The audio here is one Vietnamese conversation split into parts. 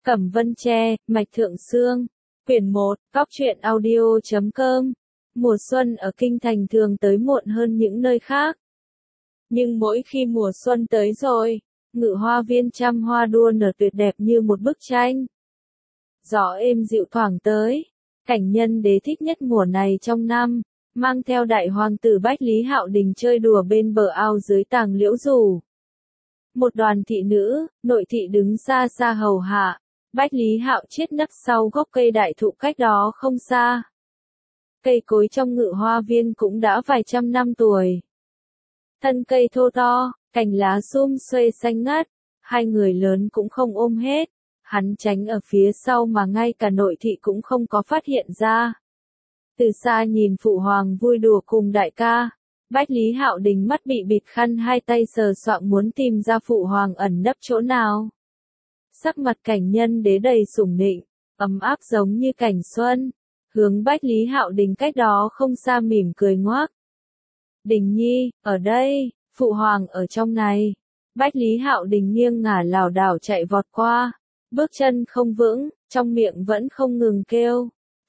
Cẩm Vân Tre, Mạch Thượng Sương. Quyển 1, Góc truyện audio.com. Mùa xuân ở Kinh Thành thường tới muộn hơn những nơi khác. Nhưng mỗi khi mùa xuân tới rồi, Ngự Hoa Viên trăm hoa đua nở tuyệt đẹp như một bức tranh. Gió êm dịu thoảng tới, cảnh nhân đế thích nhất mùa này trong năm, mang theo đại hoàng tử Bách Lý Hạo Đình chơi đùa bên bờ ao dưới tàng liễu rủ. Một đoàn thị nữ, nội thị đứng xa xa hầu hạ, Bách Lý Hạo chết nấp sau gốc cây đại thụ cách đó không xa. Cây cối trong Ngự Hoa Viên cũng đã vài trăm năm tuổi. Thân cây thô to, cành lá sum xuê xanh ngắt, hai người lớn cũng không ôm hết, hắn tránh ở phía sau mà ngay cả nội thị cũng không có phát hiện ra. Từ xa nhìn phụ hoàng vui đùa cùng đại ca, Bách Lý Hạo Đình mắt bị bịt khăn, hai tay sờ soạng muốn tìm ra phụ hoàng ẩn nấp chỗ nào. Sắc mặt cảnh nhân đế đầy sủng nịnh, ấm áp giống như cảnh xuân, hướng Bách Lý Hạo Đình cách đó không xa mỉm cười ngoác. Đình nhi, ở đây, phụ hoàng ở trong này. Bách Lý Hạo Đình nghiêng ngả lảo đảo chạy vọt qua, bước chân không vững, trong miệng vẫn không ngừng kêu.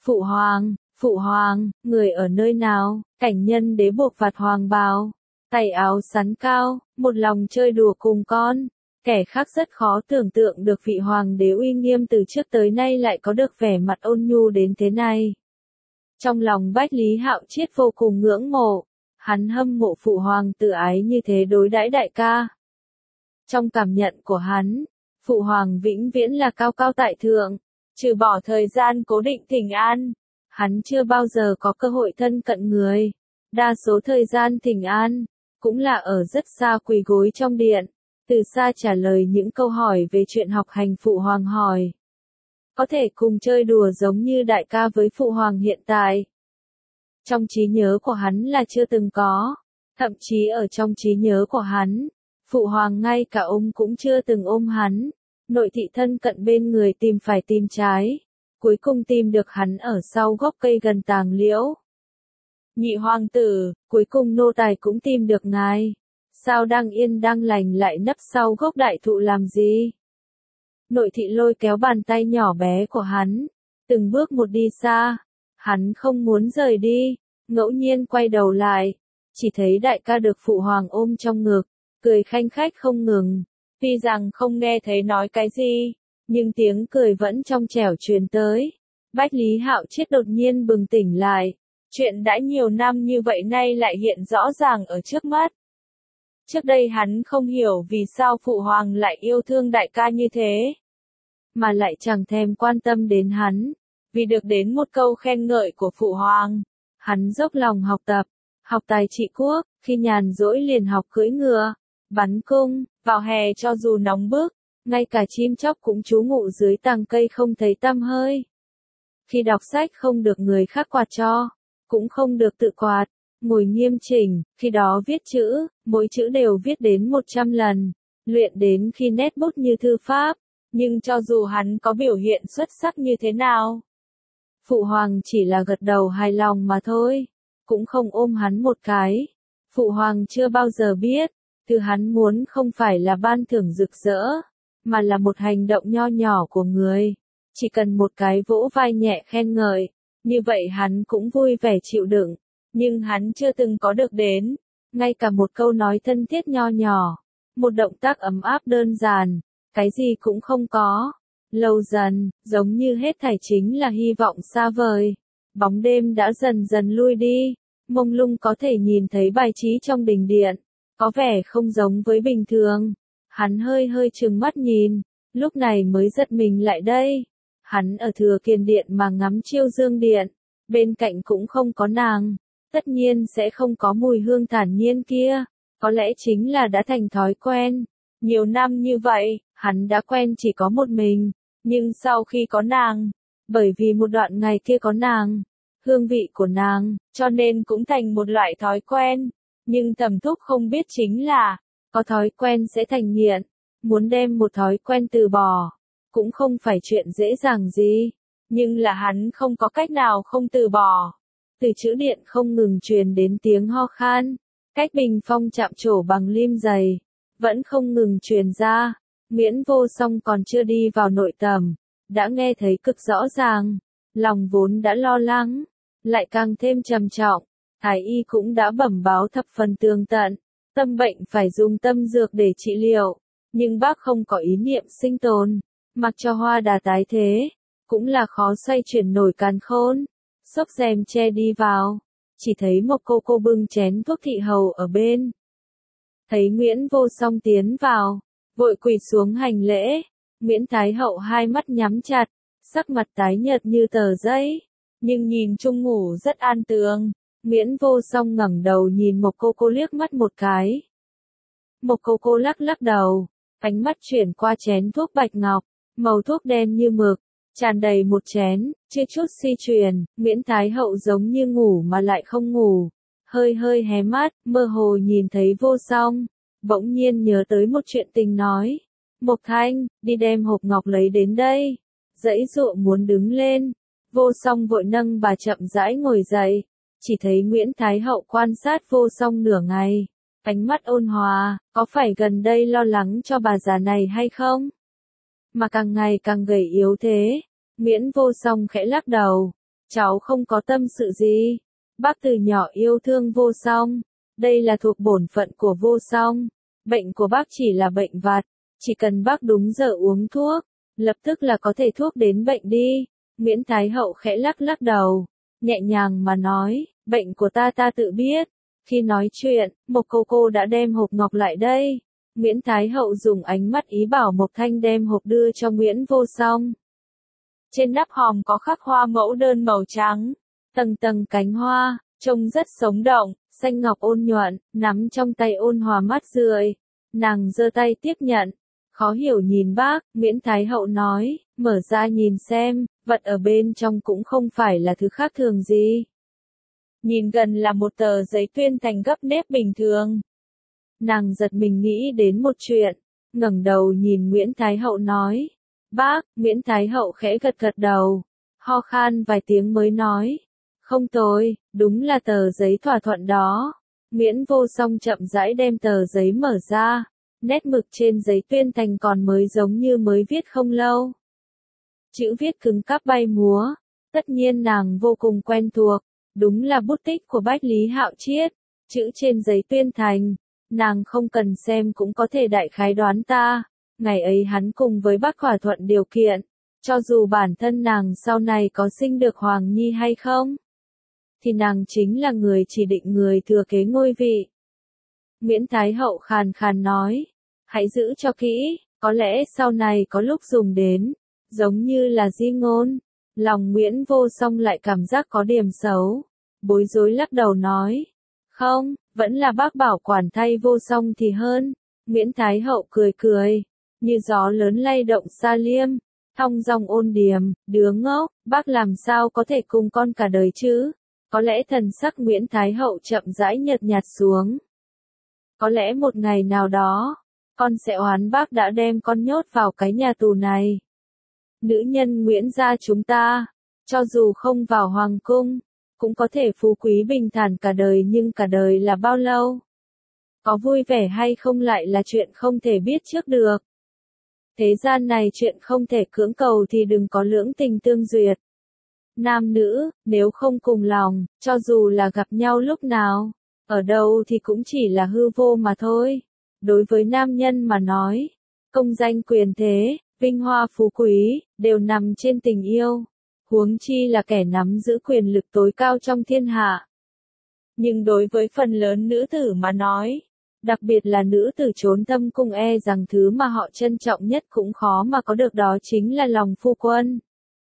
Phụ hoàng, người ở nơi nào? Cảnh nhân đế buộc vạt hoàng bào, tay áo sắn cao, một lòng chơi đùa cùng con. Kẻ khác rất khó tưởng tượng được vị hoàng đế uy nghiêm từ trước tới nay lại có được vẻ mặt ôn nhu đến thế này. Trong lòng Bách Lý Hạo Triết vô cùng ngưỡng mộ, hắn hâm mộ phụ hoàng tự ái như thế đối đãi đại ca. Trong cảm nhận của hắn, phụ hoàng vĩnh viễn là cao cao tại thượng, trừ bỏ thời gian cố định thỉnh an, hắn chưa bao giờ có cơ hội thân cận người. Đa số thời gian thỉnh an, cũng là ở rất xa quỳ gối trong điện, từ xa trả lời những câu hỏi về chuyện học hành phụ hoàng hỏi. Có thể cùng chơi đùa giống như đại ca với phụ hoàng hiện tại. Trong trí nhớ của hắn là chưa từng có, thậm chí ở trong trí nhớ của hắn, phụ hoàng ngay cả ôm cũng chưa từng ôm hắn. Nội thị thân cận bên người tìm phải tìm trái, cuối cùng tìm được hắn ở sau gốc cây gần tàng liễu. Nhị hoàng tử, cuối cùng nô tài cũng tìm được ngài. Sao đang yên đang lành lại nấp sau gốc đại thụ làm gì? Nội thị lôi kéo bàn tay nhỏ bé của hắn, từng bước một đi xa. Hắn không muốn rời đi, ngẫu nhiên quay đầu lại, chỉ thấy đại ca được phụ hoàng ôm trong ngực, cười khanh khách không ngừng. Tuy rằng không nghe thấy nói cái gì, nhưng tiếng cười vẫn trong trẻo truyền tới. Bách Lý Hạo Triết đột nhiên bừng tỉnh lại, chuyện đã nhiều năm như vậy nay lại hiện rõ ràng ở trước mắt. Trước đây hắn không hiểu vì sao phụ hoàng lại yêu thương đại ca như thế, mà lại chẳng thèm quan tâm đến hắn, vì được đến một câu khen ngợi của phụ hoàng, hắn dốc lòng học tập, học tài trị quốc, khi nhàn rỗi liền học cưỡi ngựa, bắn cung, vào hè cho dù nóng bức, ngay cả chim chóc cũng trú ngụ dưới tàng cây không thấy tăm hơi. Khi đọc sách không được người khác quạt cho, cũng không được tự quạt, ngồi nghiêm chỉnh, khi đó viết chữ, mỗi chữ đều viết đến 100 lần, luyện đến khi nét bút như thư pháp, nhưng cho dù hắn có biểu hiện xuất sắc như thế nào, phụ hoàng chỉ là gật đầu hài lòng mà thôi, cũng không ôm hắn một cái. Phụ hoàng chưa bao giờ biết, thứ hắn muốn không phải là ban thưởng rực rỡ, mà là một hành động nho nhỏ của người, chỉ cần một cái vỗ vai nhẹ khen ngợi, như vậy hắn cũng vui vẻ chịu đựng. Nhưng hắn chưa từng có được đến, ngay cả một câu nói thân thiết nho nhỏ, một động tác ấm áp đơn giản, cái gì cũng không có. Lâu dần, giống như hết thảy chính là hy vọng xa vời. Bóng đêm đã dần dần lui đi, mông lung có thể nhìn thấy bài trí trong đình điện, có vẻ không giống với bình thường. Hắn hơi hơi trừng mắt nhìn, lúc này mới giật mình lại đây. Hắn ở Thừa Kiền Điện mà ngắm chiêu dương điện, bên cạnh cũng không có nàng. Tất nhiên sẽ không có mùi hương thản nhiên kia, có lẽ chính là đã thành thói quen. Nhiều năm như vậy, hắn đã quen chỉ có một mình, nhưng sau khi có nàng, bởi vì một đoạn ngày kia có nàng, hương vị của nàng, cho nên cũng thành một loại thói quen. Nhưng Thẩm Thúc không biết chính là, có thói quen sẽ thành nghiện, muốn đem một thói quen từ bỏ, cũng không phải chuyện dễ dàng gì, nhưng là hắn không có cách nào không từ bỏ. Từ chữ điện không ngừng truyền đến tiếng ho khan, cách bình phong chạm trổ bằng lim dày, vẫn không ngừng truyền ra. Miễn Vô Song còn chưa đi vào nội tầm, đã nghe thấy cực rõ ràng. Lòng vốn đã lo lắng, lại càng thêm trầm trọng. Thái y cũng đã bẩm báo thập phần tường tận, tâm bệnh phải dùng tâm dược để trị liệu, nhưng bác không có ý niệm sinh tồn, mặc cho hoa đà tái thế, cũng là khó xoay chuyển nổi càn khôn. Xốc rèm che đi vào, chỉ thấy một cô bưng chén thuốc thị hầu ở bên. Thấy Nguyễn Vô Song tiến vào, vội quỳ xuống hành lễ. Nguyễn Thái Hậu hai mắt nhắm chặt, sắc mặt tái nhợt như tờ giấy, nhưng nhìn chung ngủ rất an tường. Nguyễn Vô Song ngẩng đầu nhìn một cô liếc mắt một cái. Một cô lắc lắc đầu, ánh mắt chuyển qua chén thuốc bạch ngọc, màu thuốc đen như mực, tràn đầy một chén, chưa chút suy chuyển. Nguyễn Thái Hậu giống như ngủ mà lại không ngủ, hơi hé mắt, mơ hồ nhìn thấy Vô Song, bỗng nhiên nhớ tới một chuyện tình nói. Mộc Thanh, đi đem hộp ngọc lấy đến đây. Giãy giụa muốn đứng lên, Vô Song vội nâng bà chậm rãi ngồi dậy. Chỉ thấy Nguyễn Thái Hậu quan sát Vô Song nửa ngày, ánh mắt ôn hòa, có phải gần đây lo lắng cho bà già này hay không? Mà càng ngày càng gầy yếu thế. Nguyễn Vô Song khẽ lắc đầu, cháu không có tâm sự gì. Bác từ nhỏ yêu thương Vô Song, đây là thuộc bổn phận của Vô Song. Bệnh của bác chỉ là bệnh vặt, chỉ cần bác đúng giờ uống thuốc, lập tức là có thể thuốc đến bệnh đi. Nguyễn Thái Hậu khẽ lắc đầu, nhẹ nhàng mà nói, bệnh của ta tự biết. Khi nói chuyện, một cô đã đem hộp ngọc lại đây. Nguyễn Thái Hậu dùng ánh mắt ý bảo Mộc Thanh đem hộp đưa cho Nguyễn Vô Song. Trên nắp hòm có khắc hoa mẫu đơn màu trắng, tầng tầng cánh hoa, trông rất sống động, xanh ngọc ôn nhuận, nắm trong tay ôn hòa mát rượi. Nàng giơ tay tiếp nhận, khó hiểu nhìn bác. Nguyễn Thái Hậu nói, mở ra nhìn xem, vật ở bên trong cũng không phải là thứ khác thường gì. Nhìn gần là một tờ giấy tuyên thành gấp nếp bình thường. Nàng giật mình nghĩ đến một chuyện, ngẩng đầu nhìn Nguyễn Thái Hậu nói, bác. Nguyễn Thái Hậu khẽ gật đầu, ho khan vài tiếng mới nói, không tồi, đúng là tờ giấy thỏa thuận đó. Nguyễn Vô Song chậm rãi đem tờ giấy mở ra, nét mực trên giấy tuyên thành còn mới giống như mới viết không lâu. Chữ viết cứng cáp bay múa, tất nhiên nàng vô cùng quen thuộc, đúng là bút tích của Bách Lý Hạo Chiết. Chữ trên giấy tuyên thành, nàng không cần xem cũng có thể đại khái đoán ta. Ngày ấy hắn cùng với bác thỏa thuận điều kiện, cho dù bản thân nàng sau này có sinh được Hoàng Nhi hay không, thì nàng chính là người chỉ định người thừa kế ngôi vị. Nguyễn Thái Hậu khàn khàn nói, hãy giữ cho kỹ, có lẽ sau này có lúc dùng đến, giống như là di ngôn. Lòng Nguyễn Vô Song lại cảm giác có điểm xấu, bối rối lắc đầu nói, không, vẫn là bác bảo quản thay Vô Song thì hơn. Nguyễn Thái Hậu cười, như gió lớn lay động xa liêm, thong dong ôn điềm, đứa ngốc, bác làm sao có thể cùng con cả đời chứ? Có lẽ thần sắc Nguyễn Thái Hậu chậm rãi nhợt nhạt xuống. Có lẽ một ngày nào đó, con sẽ oán bác đã đem con nhốt vào cái nhà tù này. Nữ nhân Nguyễn gia chúng ta, cho dù không vào hoàng cung, cũng có thể phú quý bình thản cả đời, nhưng cả đời là bao lâu? Có vui vẻ hay không lại là chuyện không thể biết trước được. Thế gian này chuyện không thể cưỡng cầu thì đừng có lưỡng tình tương duyệt. Nam nữ, nếu không cùng lòng, cho dù là gặp nhau lúc nào, ở đâu thì cũng chỉ là hư vô mà thôi. Đối với nam nhân mà nói, công danh quyền thế, vinh hoa phú quý, đều nằm trên tình yêu. Huống chi là kẻ nắm giữ quyền lực tối cao trong thiên hạ. Nhưng đối với phần lớn nữ tử mà nói, đặc biệt là nữ tử trốn thâm cung, e rằng thứ mà họ trân trọng nhất cũng khó mà có được, đó chính là lòng phu quân.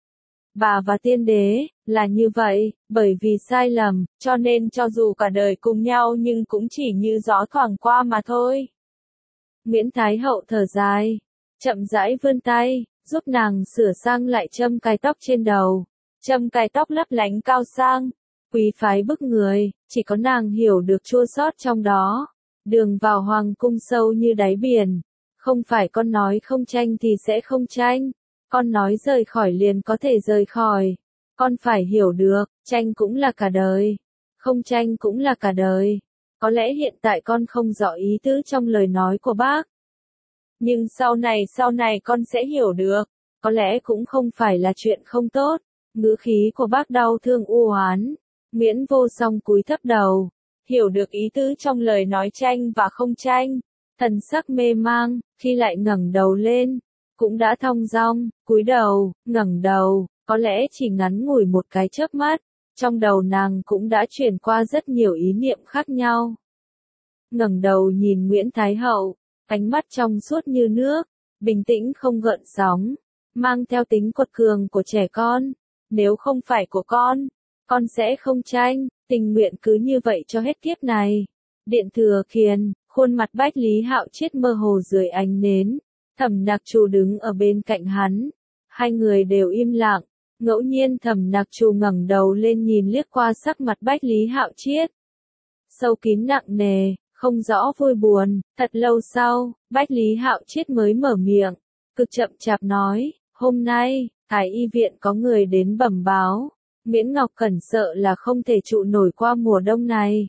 Bà và tiên đế, là như vậy, bởi vì sai lầm, cho nên cho dù cả đời cùng nhau nhưng cũng chỉ như gió thoảng qua mà thôi. Nguyễn Thái Hậu thở dài, chậm rãi vươn tay, giúp nàng sửa sang lại châm cài tóc trên đầu. Châm cài tóc lấp lánh cao sang, quý phái bức người, chỉ có nàng hiểu được chua xót trong đó. Đường vào hoàng cung sâu như đáy biển, không phải con nói không tranh thì sẽ không tranh, con nói rời khỏi liền có thể rời khỏi. Con phải hiểu được, tranh cũng là cả đời, không tranh cũng là cả đời. Có lẽ hiện tại con không rõ ý tứ trong lời nói của bác, nhưng sau này con sẽ hiểu được. có lẽ cũng không phải là chuyện không tốt. Ngữ khí của bác đau thương u oán. Nguyễn Vô Song cúi thấp đầu, hiểu được ý tứ trong lời nói tranh và không tranh. Thần sắc mê mang, khi lại ngẩng đầu lên, cũng đã thong dong, cúi đầu, ngẩng đầu, có lẽ chỉ ngắn ngủi một cái chớp mắt, trong đầu nàng cũng đã chuyển qua rất nhiều ý niệm khác nhau. Ngẩng đầu nhìn Nguyễn Thái Hậu, ánh mắt trong suốt như nước, bình tĩnh không gợn sóng, mang theo tính quật cường của trẻ con. Nếu không phải của con sẽ không tranh, tình nguyện cứ như vậy cho hết kiếp này. Điện Thừa Kiền, khuôn mặt Bách Lý Hạo Chiết mơ hồ dưới ánh nến, Thẩm Nặc Trù đứng ở bên cạnh hắn. Hai người đều im lặng, ngẫu nhiên Thẩm Nặc Trù ngẩng đầu lên nhìn liếc qua sắc mặt Bách Lý Hạo Chiết. Sâu kín nặng nề, không rõ vui buồn, thật lâu sau, Bách Lý Hạo Chiết mới mở miệng, cực chậm chạp nói, hôm nay, Thái y viện có người đến bẩm báo, Miễn Ngọc Cẩn sợ là không thể trụ nổi qua mùa đông này.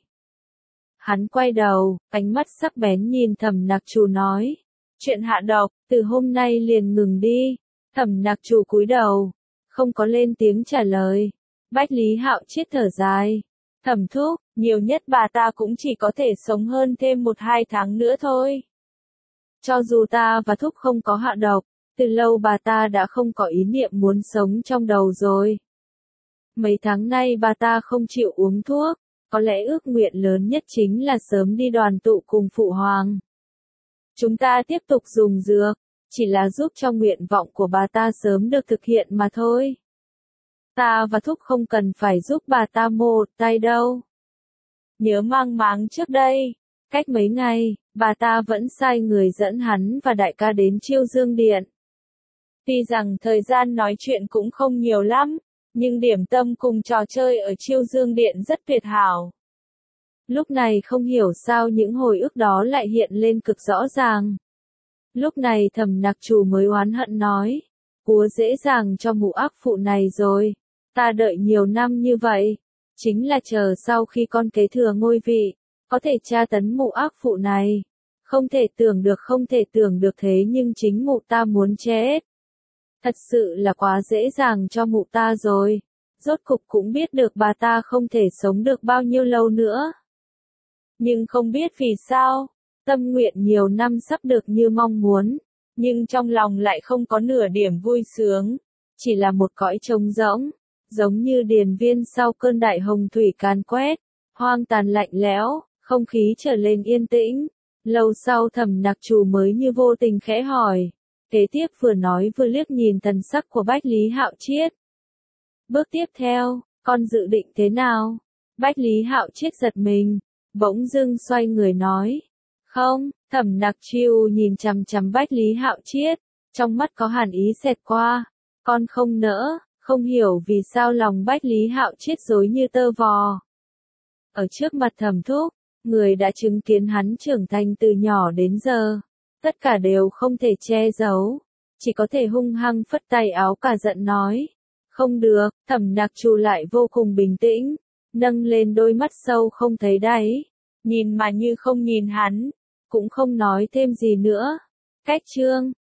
Hắn quay đầu, ánh mắt sắc bén nhìn Thẩm Nặc Trù nói, chuyện hạ độc, từ hôm nay liền ngừng đi. Thẩm Nặc Trù cúi đầu, không có lên tiếng trả lời. Bách Lý Hạo Chiết thở dài, Thẩm thúc, nhiều nhất bà ta cũng chỉ có thể sống hơn thêm 1-2 tháng nữa thôi. Cho dù ta và thúc không có hạ độc, từ lâu bà ta đã không có ý niệm muốn sống trong đầu rồi. Mấy tháng nay bà ta không chịu uống thuốc, có lẽ ước nguyện lớn nhất chính là sớm đi đoàn tụ cùng Phụ Hoàng. Chúng ta tiếp tục dùng dược, chỉ là giúp cho nguyện vọng của bà ta sớm được thực hiện mà thôi. Ta và thúc không cần phải giúp bà ta một tay đâu. Nhớ mang máng trước đây, cách mấy ngày, bà ta vẫn sai người dẫn hắn và đại ca đến Chiêu Dương Điện. Tuy rằng thời gian nói chuyện cũng không nhiều lắm, nhưng điểm tâm cùng trò chơi ở Chiêu Dương Điện rất tuyệt hảo. Lúc này không hiểu sao những hồi ức đó lại hiện lên cực rõ ràng. Lúc này Thẩm Nặc Trù mới oán hận nói, cúa dễ dàng cho mụ ác phụ này rồi, ta đợi nhiều năm như vậy, chính là chờ sau khi con kế thừa ngôi vị, có thể tra tấn mụ ác phụ này. Không thể tưởng được thế nhưng chính mụ ta muốn chết. Thật sự là quá dễ dàng cho mụ ta rồi, rốt cục cũng biết được bà ta không thể sống được bao nhiêu lâu nữa. Nhưng không biết vì sao, tâm nguyện nhiều năm sắp được như mong muốn, nhưng trong lòng lại không có nửa điểm vui sướng, chỉ là một cõi trống rỗng, giống như điền viên sau cơn đại hồng thủy càn quét, hoang tàn lạnh lẽo, không khí trở lên yên tĩnh. Lâu sau Thẩm Nặc Trù mới như vô tình khẽ hỏi, kế tiếp vừa nói vừa liếc nhìn thần sắc của Bách Lý Hạo Chiết. Bước tiếp theo, con dự định thế nào? Bách Lý Hạo Chiết giật mình, bỗng dưng xoay người nói, không. Thẩm Nặc Trù nhìn chằm chằm Bách Lý Hạo Chiết, trong mắt có hàn ý xẹt qua, con không nỡ, không hiểu vì sao lòng Bách Lý Hạo Chiết rối như tơ vò. Ở trước mặt Thẩm thúc, người đã chứng kiến hắn trưởng thành từ nhỏ đến giờ, tất cả đều không thể che giấu, chỉ có thể hung hăng phất tay áo cả giận nói, không được. Thẩm Nặc Trù lại vô cùng bình tĩnh, nâng lên đôi mắt sâu không thấy đáy, nhìn mà như không nhìn hắn, cũng không nói thêm gì nữa. Cách chương